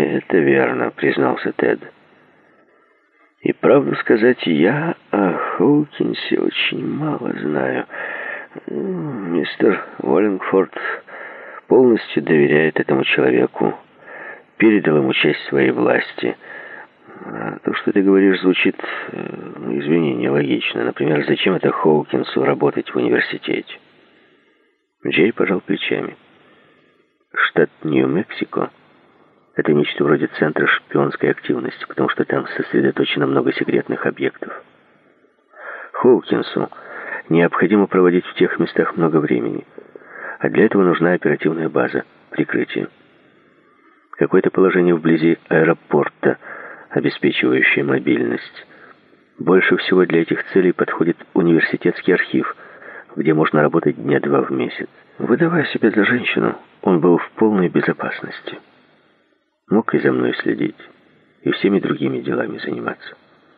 «Это верно», — признался Тед. «И правду сказать, я о Хоукинсе очень мало знаю. Мистер Уоллингфорд полностью доверяет этому человеку, передал ему часть своей власти. А то, что ты говоришь, звучит, извини, нелогично. Например, зачем это Хоукинсу работать в университете?» Джей пожал плечами. «Штат Нью-Мексико — это нечто вроде центра шпионской активности, потому что там сосредоточено много секретных объектов. Хоукинсу необходимо проводить в тех местах много времени, а для этого нужна оперативная база, прикрытие. Какое-то положение вблизи аэропорта, обеспечивающее мобильность. Больше всего для этих целей подходит университетский архив, где можно работать дня 2 в месяц. Выдавая себя за женщину, он был в полной безопасности. Мог и за мной следить, и всеми другими делами заниматься.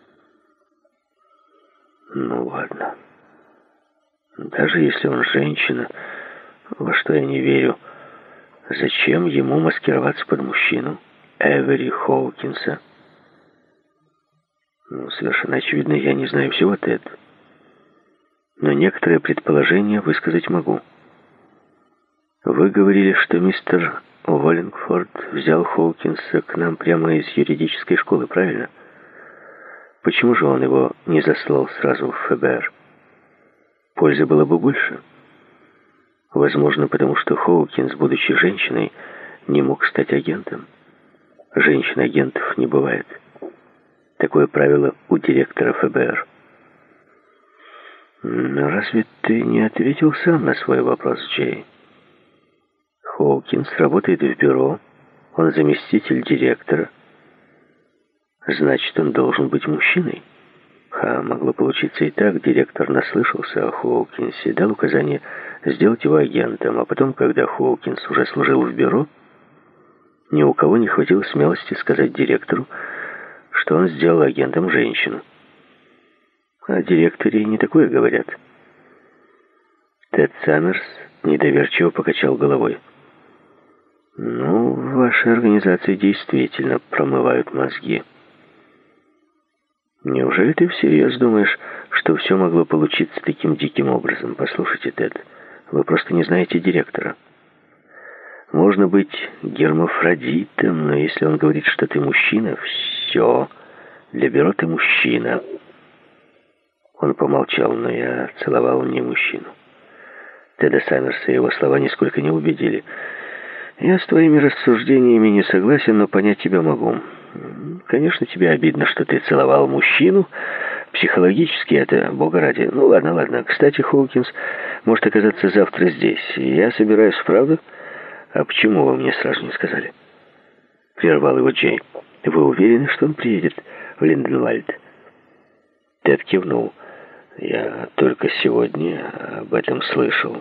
Ну ладно. Даже если он женщина, во что я не верю, зачем ему маскироваться под мужчину Эвери Хоукинса? Совершенно очевидно, я не знаю всего, Тед. Но некоторые предположения высказать могу. Вы говорили, что мистер Уоллингфорд взял Хоукинса к нам прямо из юридической школы, правильно? Почему же он его не заслал сразу в ФБР? Пользы было бы больше. Возможно, потому что Хоукинс, будучи женщиной, не мог стать агентом. Женщин-агентов не бывает. Такое правило у директора ФБР. Но разве ты не ответил сам на свой вопрос, Джей? Хоукинс работает в бюро, он заместитель директора. Значит, он должен быть мужчиной. Могло получиться и так. Директор наслышался о Хоукинсе, дал указание сделать его агентом, а потом, когда Хоукинс уже служил в бюро, ни у кого не хватило смелости сказать директору, что он сделал агентом женщину. О директоре не такое говорят. Тед Саммерс недоверчиво покачал головой. Ну, в вашей организации действительно промывают мозги. Неужели ты всерьез думаешь, что все могло получиться таким диким образом? Послушайте, Тед, вы просто не знаете директора. Можно быть гермафродитом, но если он говорит, что ты мужчина, все, для бюро ты мужчина. Он помолчал, но я целовал не мужчину. Теда Саммерса его слова нисколько не убедили. Я с твоими рассуждениями не согласен, но понять тебя могу. Конечно, тебе обидно, что ты целовал мужчину. Психологически это, бога ради. Ну, ладно. Кстати, Хоукинс может оказаться завтра здесь. Я собираюсь, правда? А почему вы мне сразу не сказали? Прервал его Джей. Вы уверены, что он приедет в Линденвальд? Тед кивнул. Я только сегодня об этом слышал.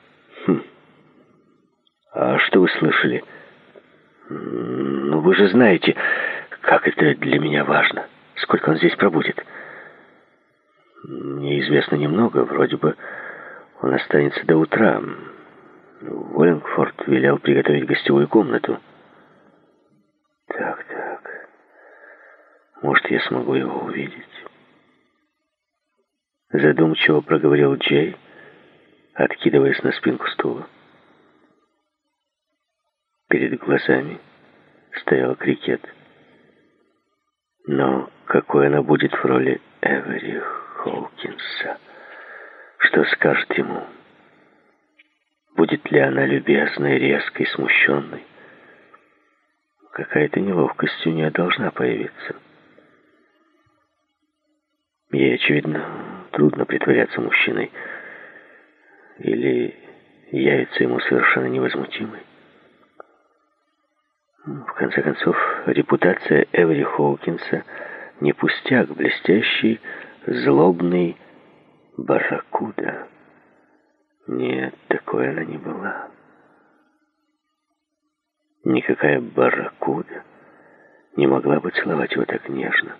А что вы слышали? Ну, вы же знаете, как это для меня важно. Сколько он здесь пробудет? Мне известно немного. Вроде бы он останется до утра. Уоллингфорд велел приготовить гостевую комнату. Так. Может, я смогу его увидеть? Задумчиво проговорил Джей, откидываясь на спинку стула. Перед глазами стоял крикет. Но какой она будет в роли Эвери Хоукинса? Что скажет ему? Будет ли она любезной, резкой, смущенной? Какая-то неловкость у нее должна появиться. Ей, очевидно, трудно притворяться мужчиной. Или явится ему совершенно невозмутимой. В конце концов, репутация Эвери Хоукинса не пустяк, блестящий, злобный барракуда. Нет, такой она не была. Никакая барракуда не могла бы целовать его так нежно.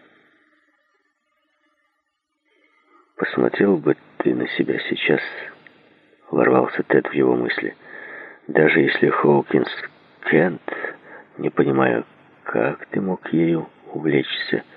Посмотрел бы ты на себя сейчас, ворвался Тед в его мысли. Даже если Хоукинс Кент Не понимаю, как ты мог ею увлечься?